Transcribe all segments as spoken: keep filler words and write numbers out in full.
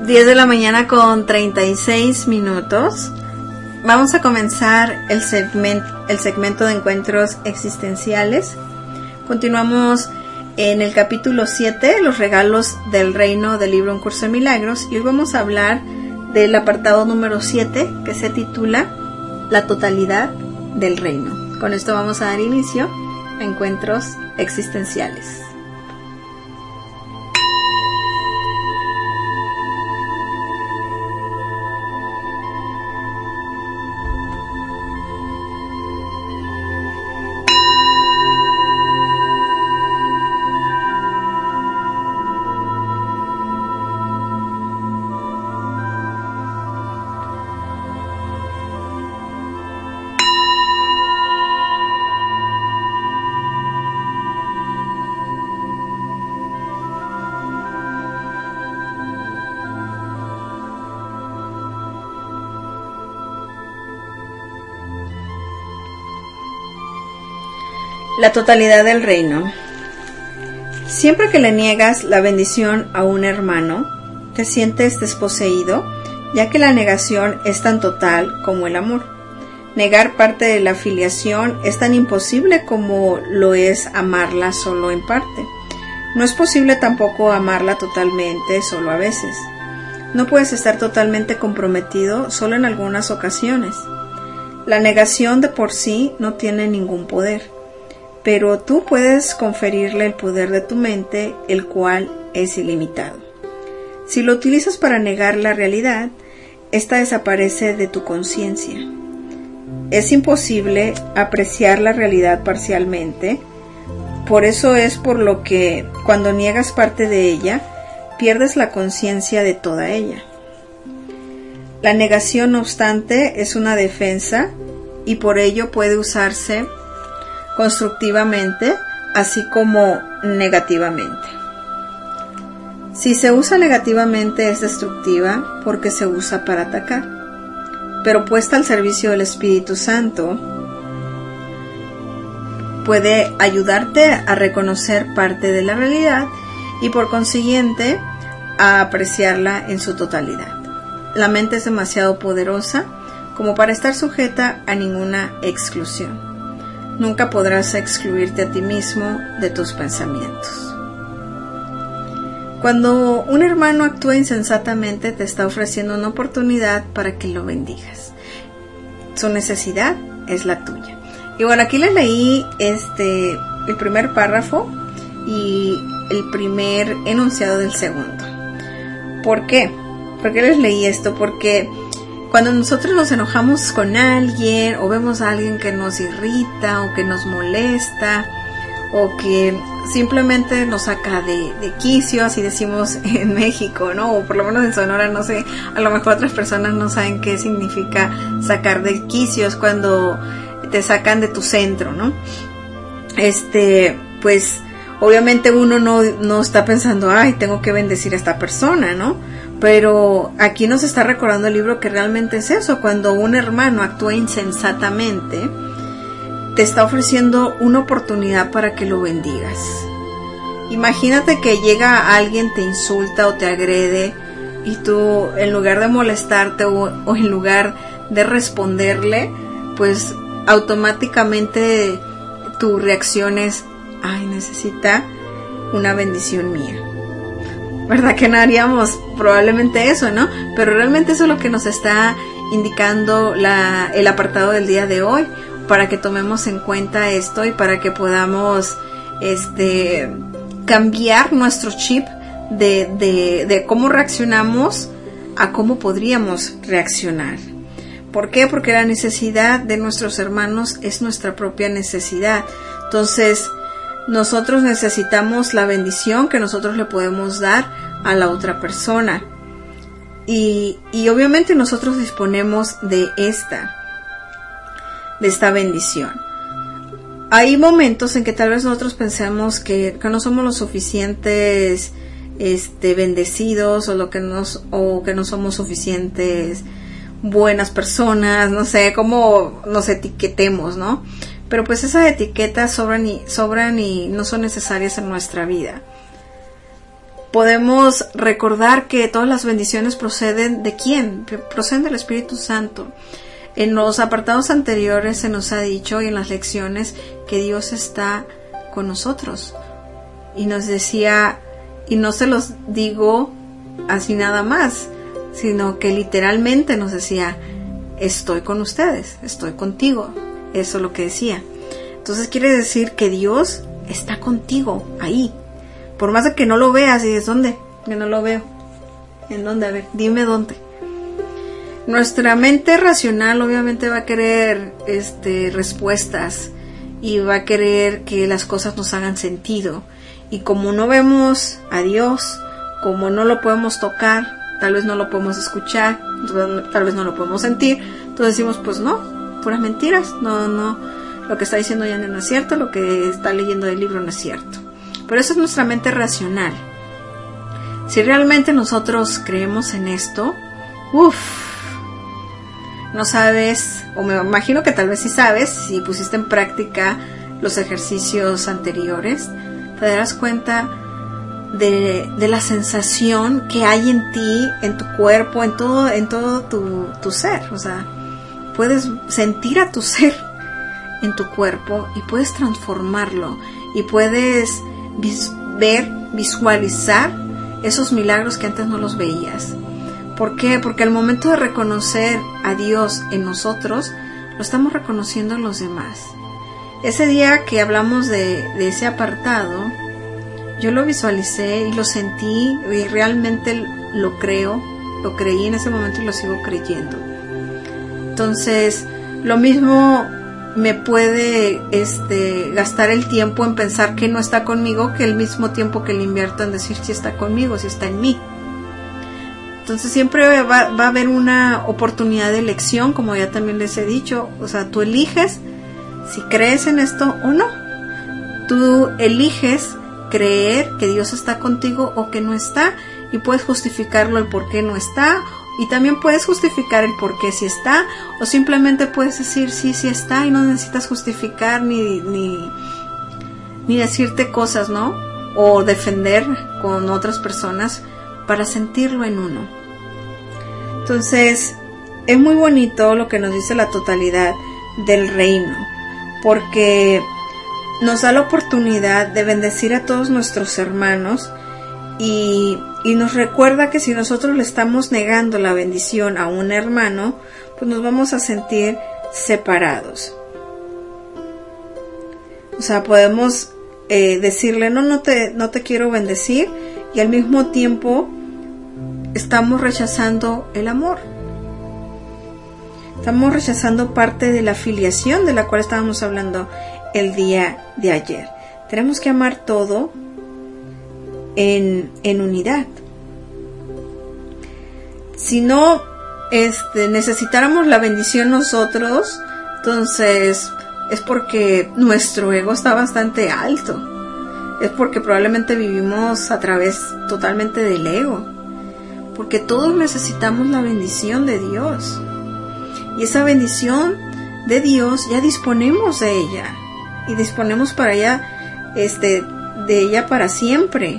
diez de la mañana con treinta y seis minutos. Vamos a comenzar el segmento, el segmento de encuentros existenciales. Continuamos en el capítulo siete, los regalos del reino del libro Un Curso de Milagros, y hoy vamos a hablar del apartado número siete, que se titula La totalidad del reino. Con esto vamos a dar inicio a encuentros existenciales. La totalidad del reino. Siempre que le niegas la bendición a un hermano, te sientes desposeído, ya que la negación es tan total como el amor. Negar parte de la afiliación es tan imposible como lo es amarla solo en parte. No es posible tampoco amarla totalmente solo a veces. No puedes estar totalmente comprometido solo en algunas ocasiones. La negación de por sí no tiene ningún poder. Pero tú puedes conferirle el poder de tu mente, el cual es ilimitado. Si lo utilizas para negar la realidad, esta desaparece de tu conciencia. Es imposible apreciar la realidad parcialmente, por eso es por lo que cuando niegas parte de ella, pierdes la conciencia de toda ella. La negación, no obstante, es una defensa y por ello puede usarse constructivamente, así como negativamente. Si se usa negativamente es destructiva porque se usa para atacar, pero puesta al servicio del Espíritu Santo puede ayudarte a reconocer parte de la realidad y por consiguiente a apreciarla en su totalidad. La mente es demasiado poderosa como para estar sujeta a ninguna exclusión. Nunca podrás excluirte a ti mismo de tus pensamientos. Cuando un hermano actúa insensatamente, te está ofreciendo una oportunidad para que lo bendigas. Su necesidad es la tuya. Y bueno, aquí les leí este, el primer párrafo y el primer enunciado del segundo. ¿Por qué? ¿Por qué les leí esto? Porque cuando nosotros nos enojamos con alguien o vemos a alguien que nos irrita o que nos molesta o que simplemente nos saca de, de quicio, así decimos en México, ¿no? O por lo menos en Sonora, no sé, a lo mejor otras personas no saben qué significa sacar de quicios cuando te sacan de tu centro, ¿no? Este, pues obviamente uno no, no está pensando, ay, tengo que bendecir a esta persona, ¿no? Pero aquí nos está recordando el libro que realmente es eso. Cuando un hermano actúa insensatamente, te está ofreciendo una oportunidad para que lo bendigas. Imagínate que llega alguien, te insulta o te agrede y tú, en lugar de molestarte o, o en lugar de responderle, pues automáticamente tu reacción es, ay, necesita una bendición mía. ¿Verdad que no haríamos probablemente eso, no? Pero realmente eso es lo que nos está indicando la, el apartado del día de hoy, para que tomemos en cuenta esto y para que podamos este, cambiar nuestro chip de, de, de cómo reaccionamos a cómo podríamos reaccionar. ¿Por qué? Porque la necesidad de nuestros hermanos es nuestra propia necesidad. Entonces, nosotros necesitamos la bendición que nosotros le podemos dar a la otra persona. Y, y obviamente nosotros disponemos de esta, de esta bendición. Hay momentos en que tal vez nosotros pensemos que, que no somos lo suficientes este, bendecidos o, lo que nos, o que no somos suficientes buenas personas, no sé, cómo nos etiquetemos, ¿no? Pero pues esas etiquetas sobran y, sobran y no son necesarias en nuestra vida. podemos recordar que todas las bendiciones proceden ¿de quién? Proceden del Espíritu Santo. En los apartados anteriores se nos ha dicho, y en las lecciones, que Dios está con nosotros. Y nos decía, y no se los digo así nada más, sino que literalmente nos decía, estoy con ustedes, estoy contigo. Eso es lo que decía. Entonces quiere decir que Dios está contigo, ahí. Por más de que no lo veas, y es ¿dónde? Que no lo veo. ¿En dónde? A ver, dime dónde. Nuestra mente racional obviamente va a querer este, respuestas y va a querer que las cosas nos hagan sentido. Y como no vemos a Dios, como no lo podemos tocar, tal vez no lo podemos escuchar, tal vez no lo podemos sentir, entonces decimos, pues no, puras mentiras, no, no, lo que está diciendo ya no es cierto, lo que está leyendo del libro no es cierto. Pero eso es nuestra mente racional. Si realmente nosotros creemos en esto, uff, no sabes, o me imagino que tal vez sí sabes, si pusiste en práctica los ejercicios anteriores, te darás cuenta de, de la sensación que hay en ti, en tu cuerpo, en todo, en todo tu, tu ser. O sea, puedes sentir a tu ser en tu cuerpo y puedes transformarlo y puedes vis- ver, visualizar esos milagros que antes no los veías. ¿Por qué? Porque al momento de reconocer a Dios en nosotros, lo estamos reconociendo en los demás. Ese día que hablamos de, de ese apartado, yo lo visualicé y lo sentí y realmente lo creo, lo creí en ese momento y lo sigo creyendo. Entonces, lo mismo me puede este, gastar el tiempo en pensar que no está conmigo que el mismo tiempo que le invierto en decir si está conmigo, si está en mí. Entonces siempre va, va a haber una oportunidad de elección, como ya también les he dicho. O sea, tú eliges si crees en esto o no. Tú eliges creer que Dios está contigo o que no está, y puedes justificarlo el por qué no está, y también puedes justificar el por qué sí está, o simplemente puedes decir sí, sí está, y no necesitas justificar ni, ni, ni decirte cosas, ¿no? O defender con otras personas para sentirlo en uno. Entonces, es muy bonito lo que nos dice la totalidad del reino, porque nos da la oportunidad de bendecir a todos nuestros hermanos y, y nos recuerda que si nosotros le estamos negando la bendición a un hermano, pues nos vamos a sentir separados. O sea, podemos eh, decirle, no, no te, no te quiero bendecir, y al mismo tiempo estamos rechazando el amor. Estamos rechazando parte de la filiación de la cual estábamos hablando el día de ayer. Tenemos que amar todo en, en unidad. Si no este, necesitáramos la bendición nosotros, entonces es porque nuestro ego está bastante alto. Es porque probablemente vivimos a través totalmente del ego. Porque todos necesitamos la bendición de Dios. Y esa bendición de Dios ya disponemos de ella. Y disponemos para ella, este, de ella para siempre.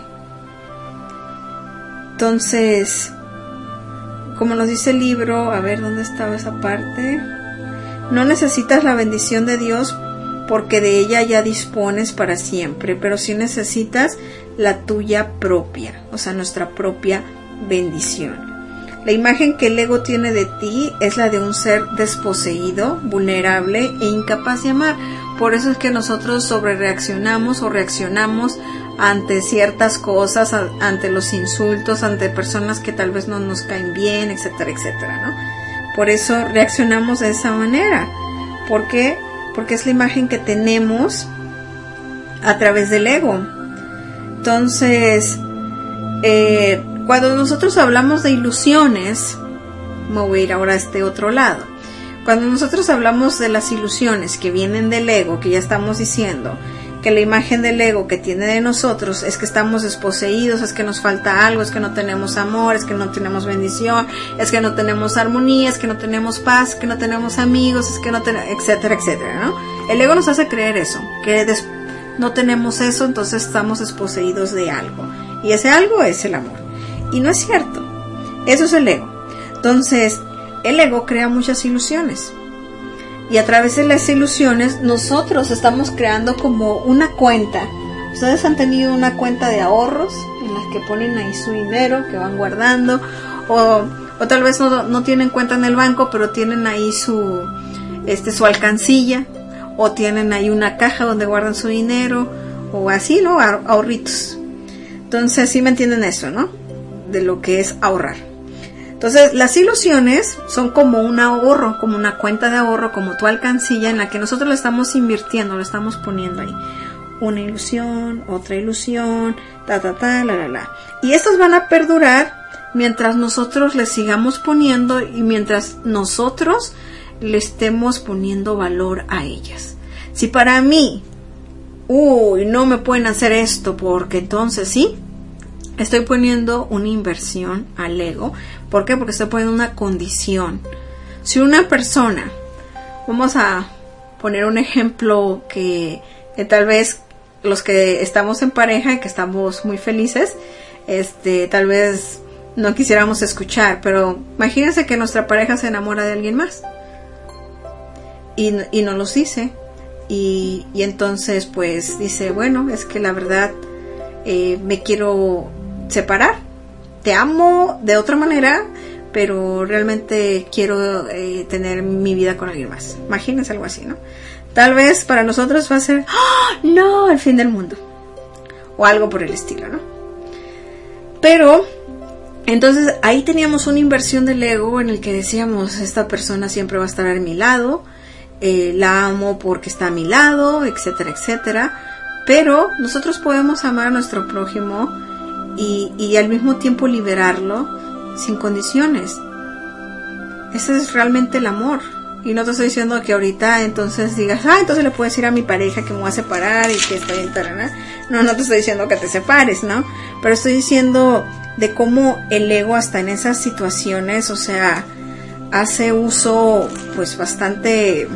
Entonces, como nos dice el libro, a ver, ¿dónde estaba esa parte? No necesitas la bendición de Dios porque de ella ya dispones para siempre, pero sí necesitas la tuya propia, o sea, nuestra propia bendición. La imagen que el ego tiene de ti es la de un ser desposeído, vulnerable e incapaz de amar. Por eso es que nosotros sobrereaccionamos o reaccionamos ante ciertas cosas, ante los insultos, ante personas que tal vez no nos caen bien, etcétera, etcétera, ¿no? Por eso reaccionamos de esa manera. ¿Por qué? Porque es la imagen que tenemos a través del ego. Entonces, eh, cuando nosotros hablamos de ilusiones, me voy a ir ahora a este otro lado. Cuando nosotros hablamos de las ilusiones que vienen del ego, que ya estamos diciendo que la imagen del ego que tiene de nosotros es que estamos desposeídos, es que nos falta algo, es que no tenemos amor, es que no tenemos bendición, es que no tenemos armonía, es que no tenemos paz, es que no tenemos amigos, es que no tenemos, etcétera, etcétera, ¿no? El ego nos hace creer eso, que des- no tenemos eso, entonces estamos desposeídos de algo. y ese algo es el amor. Y no es cierto, eso es el ego. Entonces, el ego crea muchas ilusiones. Y a través de las ilusiones, nosotros estamos creando como una cuenta. Ustedes han tenido una cuenta de ahorros en las que ponen ahí su dinero, que van guardando, o, o tal vez no, no tienen cuenta en el banco, pero tienen ahí su, este, su alcancilla, o tienen ahí una caja donde guardan su dinero, o así, ¿no? Ahorritos. Entonces, sí me entienden eso, ¿no? De lo que es ahorrar. Entonces, las ilusiones son como un ahorro, como una cuenta de ahorro, como tu alcancilla en la que nosotros lo estamos invirtiendo, lo estamos poniendo ahí. Una ilusión, otra ilusión, ta, ta, ta, la, la, la. Y estas van a perdurar mientras nosotros le sigamos poniendo y mientras nosotros le estemos poniendo valor a ellas. Si para mí, uy, no me pueden hacer esto porque entonces sí, estoy poniendo una inversión al ego. ¿Por qué? Porque estoy poniendo una condición. Si una persona, vamos a poner un ejemplo que, que tal vez los que estamos en pareja y que estamos muy felices, este, tal vez no quisiéramos escuchar, pero imagínense que nuestra pareja se enamora de alguien más y, y no los dice, y, y entonces pues dice, bueno, es que la verdad eh, me quiero separar, te amo de otra manera, pero realmente quiero eh, tener mi vida con alguien más. Imagínense algo así, ¿no? Tal vez para nosotros va a ser, ¡oh, no!, el fin del mundo, o algo por el estilo, ¿no? Pero entonces ahí teníamos una inversión del ego en el que decíamos, esta persona siempre va a estar a mi lado, eh, la amo porque está a mi lado, etcétera, etcétera. Pero nosotros podemos amar a nuestro prójimo y, y al mismo tiempo liberarlo sin condiciones. Ese es realmente el amor. Y no te estoy diciendo que ahorita entonces digas, ah, entonces le puedo decir a mi pareja que me voy a separar y que estoy en tarana. No, no te estoy diciendo que te separes, ¿no? Pero estoy diciendo de cómo el ego hasta en esas situaciones, o sea, hace uso pues bastante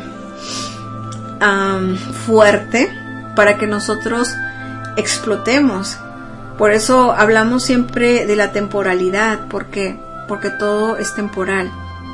um, fuerte para que nosotros explotemos. Por eso hablamos siempre de la temporalidad. ¿Por qué? Porque todo es temporal.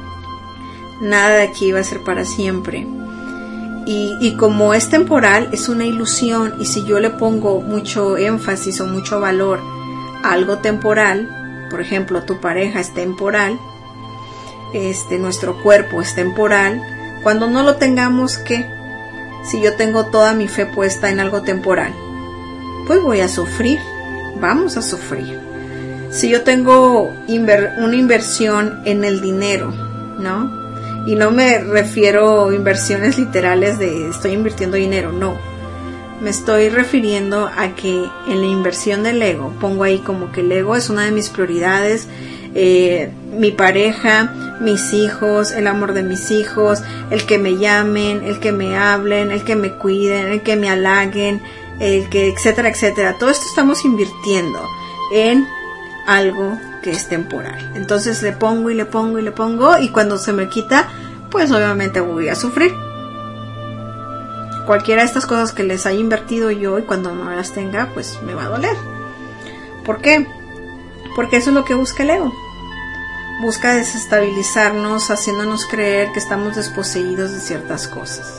Nada de aquí va a ser para siempre. Y, y como es temporal, es una ilusión. Y si yo le pongo mucho énfasis o mucho valor a algo temporal, por ejemplo, tu pareja es temporal, este, nuestro cuerpo es temporal, cuando no lo tengamos, ¿qué? Si yo tengo toda mi fe puesta en algo temporal, pues voy a sufrir, vamos a sufrir. Si yo tengo inver- una inversión en el dinero, ¿no? Y no me refiero a inversiones literales de estoy invirtiendo dinero, no. Me estoy refiriendo a que en la inversión del ego, pongo ahí como que el ego es una de mis prioridades, eh, mi pareja, mis hijos, el amor de mis hijos, el que me llamen, el que me hablen, el que me cuiden, el que me halaguen, el que etcétera, etcétera. Todo esto estamos invirtiendo en algo que es temporal. Entonces le pongo y le pongo y le pongo y cuando se me quita, pues obviamente voy a sufrir. Cualquiera de estas cosas que les haya invertido yo y cuando no las tenga, pues me va a doler. ¿Por qué? Porque eso es lo que busca el ego. Busca desestabilizarnos, haciéndonos creer que estamos desposeídos de ciertas cosas.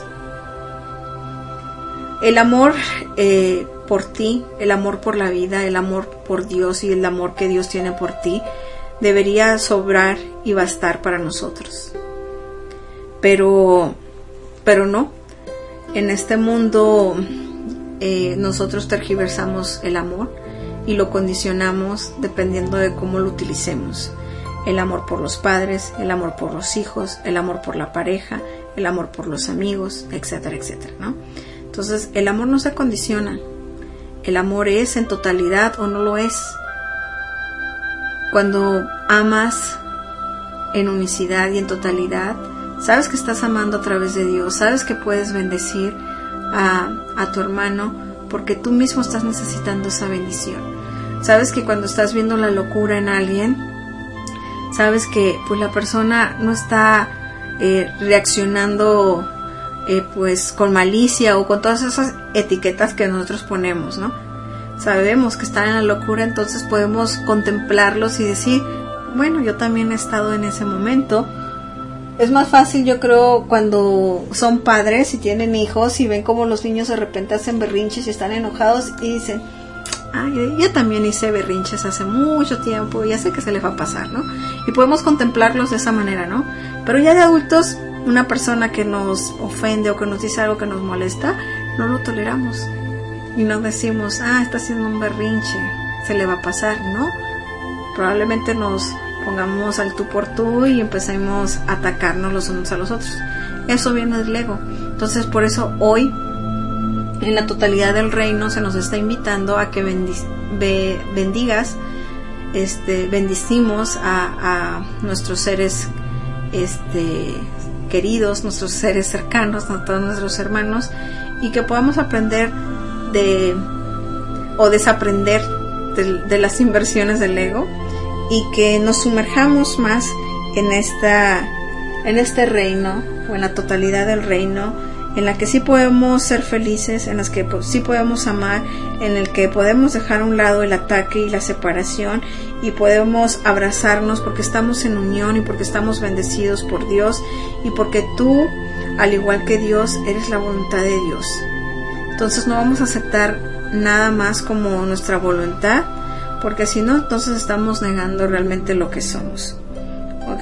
El amor eh, por ti, el amor por la vida, el amor por Dios y el amor que Dios tiene por ti debería sobrar y bastar para nosotros. Pero, pero no. En este mundo eh, nosotros tergiversamos el amor y lo condicionamos dependiendo de cómo lo utilicemos. El amor por los padres, el amor por los hijos, el amor por la pareja, el amor por los amigos, etcétera, etcétera, ¿no? Entonces, el amor no se condiciona. El amor es en totalidad o no lo es. Cuando amas en unicidad y en totalidad, sabes que estás amando a través de Dios, sabes que puedes bendecir a, a tu hermano porque tú mismo estás necesitando esa bendición. Sabes que cuando estás viendo la locura en alguien, sabes que pues la persona no está eh, reaccionando eh, pues con malicia o con todas esas etiquetas que nosotros ponemos, ¿no? sabemos que están en la locura, entonces podemos contemplarlos y decir, bueno, yo también he estado en ese momento. Es más fácil, yo creo, cuando son padres y tienen hijos y ven como los niños de repente hacen berrinches y están enojados y dicen, ay, yo también hice berrinches hace mucho tiempo, ya sé que se les va a pasar, ¿no? Y podemos contemplarlos de esa manera, ¿no? Pero ya de adultos, una persona que nos ofende o que nos dice algo que nos molesta, no lo toleramos. Y no decimos, ah, está haciendo un berrinche, se le va a pasar, ¿no? Probablemente nos pongamos al tú por tú y empecemos a atacarnos los unos a los otros. Eso viene del ego. Entonces, por eso hoy, en la totalidad del reino, se nos está invitando a que bendic- be- bendigas, este, bendicimos a, a nuestros seres este, queridos, nuestros seres cercanos, a todos nuestros hermanos, y que podamos aprender de o desaprender de, de las inversiones del ego, y que nos sumerjamos más en esta en este reino, o en la totalidad del reino, en la que sí podemos ser felices, en las que sí podemos amar, en el que podemos dejar a un lado el ataque y la separación, y podemos abrazarnos porque estamos en unión y porque estamos bendecidos por Dios, y porque tú, al igual que Dios, eres la voluntad de Dios. Entonces no vamos a aceptar nada más como nuestra voluntad, porque si no, entonces estamos negando realmente lo que somos. ¿Ok?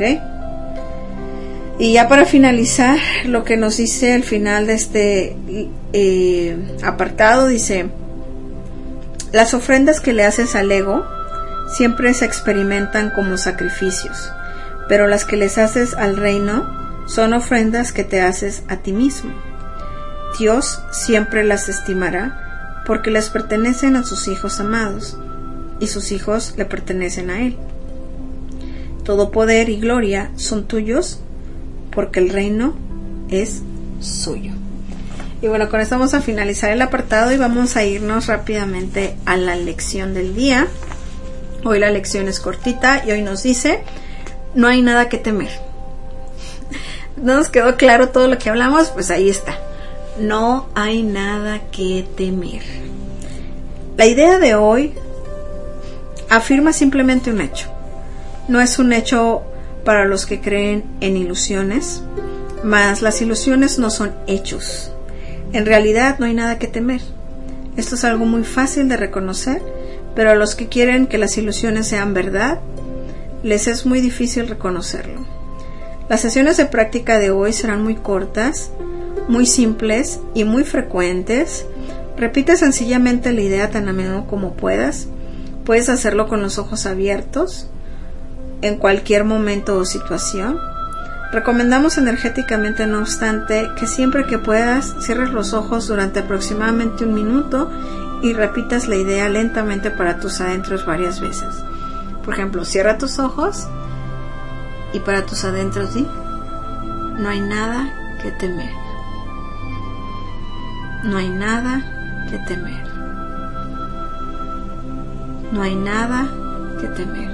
Y ya para finalizar, lo que nos dice al final de este eh, apartado, dice: las ofrendas que le haces al ego siempre se experimentan como sacrificios, pero las que les haces al reino son ofrendas que te haces a ti mismo. Dios siempre las estimará porque les pertenecen a sus hijos amados, y sus hijos le pertenecen a Él. Todo poder y gloria son tuyos, porque el reino es suyo. Y bueno, con esto vamos a finalizar el apartado y vamos a irnos rápidamente a la lección del día. Hoy la lección es cortita y hoy nos dice: no hay nada que temer. ¿No nos quedó claro todo lo que hablamos? Pues ahí está. No hay nada que temer. La idea de hoy afirma simplemente un hecho. No es un hecho para los que creen en ilusiones, mas las ilusiones no son hechos. En realidad no hay nada que temer. Esto es algo muy fácil de reconocer, pero a los que quieren que las ilusiones sean verdad, les es muy difícil reconocerlo. Las sesiones de práctica de hoy serán muy cortas, muy simples y muy frecuentes. Repite sencillamente la idea tan a menudo como puedas. Puedes hacerlo con los ojos abiertos, en cualquier momento o situación. Recomendamos energéticamente, no obstante, que siempre que puedas cierres los ojos durante aproximadamente un minuto y repitas la idea lentamente para tus adentros varias veces. Por ejemplo, cierra tus ojos y para tus adentros di: no hay nada que temer. No hay nada que temer. No hay nada que temer.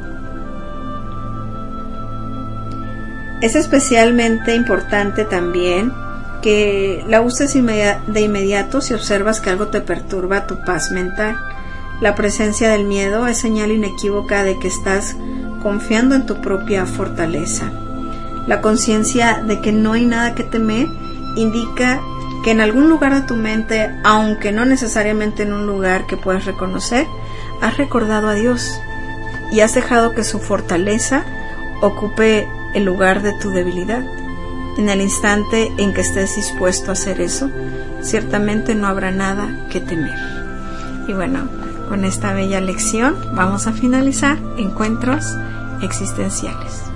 Es especialmente importante también que la uses de inmediato si observas que algo te perturba tu paz mental. La presencia del miedo es señal inequívoca de que estás confiando en tu propia fortaleza. La conciencia de que no hay nada que temer indica que en algún lugar de tu mente, aunque no necesariamente en un lugar que puedas reconocer, has recordado a Dios y has dejado que su fortaleza ocupe el lugar de tu debilidad. En el instante en que estés dispuesto a hacer eso, ciertamente no habrá nada que temer. Y bueno, con esta bella lección vamos a finalizar Encuentros Existenciales.